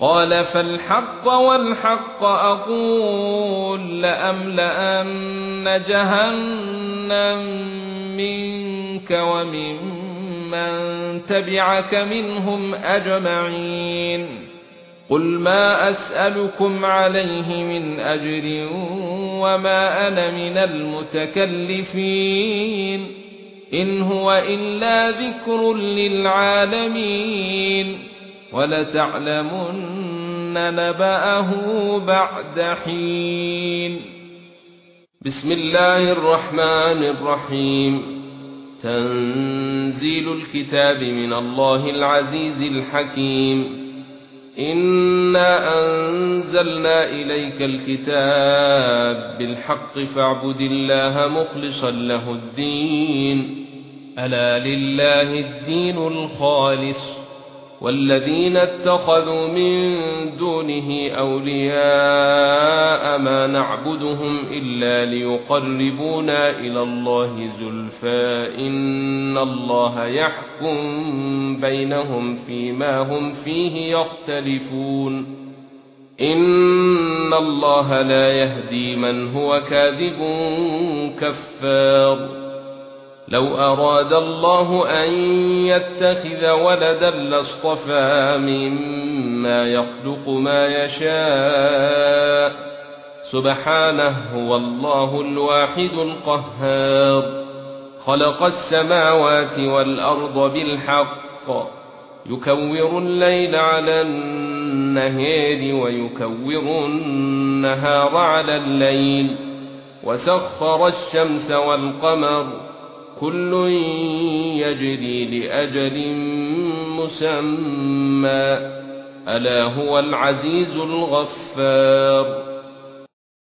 قال فالحق والحق أقول لأملأن جهنم منك وممن تبعك منهم أجمعين قل ما أسألكم عليه من أجر وما أنا من المتكلفين إن هو إلا ذكر للعالمين ولتعلمن نبأه بعد حين. بسم الله الرحمن الرحيم. تنزيل الكتاب من الله العزيز الحكيم. إنا أنزلنا إليك الكتاب بالحق فاعبد الله مخلصا له الدين ألا لله الدين الخالص والذين اتخذوا من دونه أولياء ما نعبدهم إلا ليقربونا إلى الله زلفى إن الله يحكم بينهم فيما هم فيه يختلفون إن الله لا يهدي من هو كاذب كفار. لو أراد الله أن يتخذ ولدا لاصطفى مما يخلق ما يشاء سبحانه هو الله الواحد القهار. خلق السماوات والأرض بالحق يكور الليل على النهار ويكور النهار على الليل وسخر الشمس والقمر كل يجري لأجل مسمى ألا هو العزيز الغفار.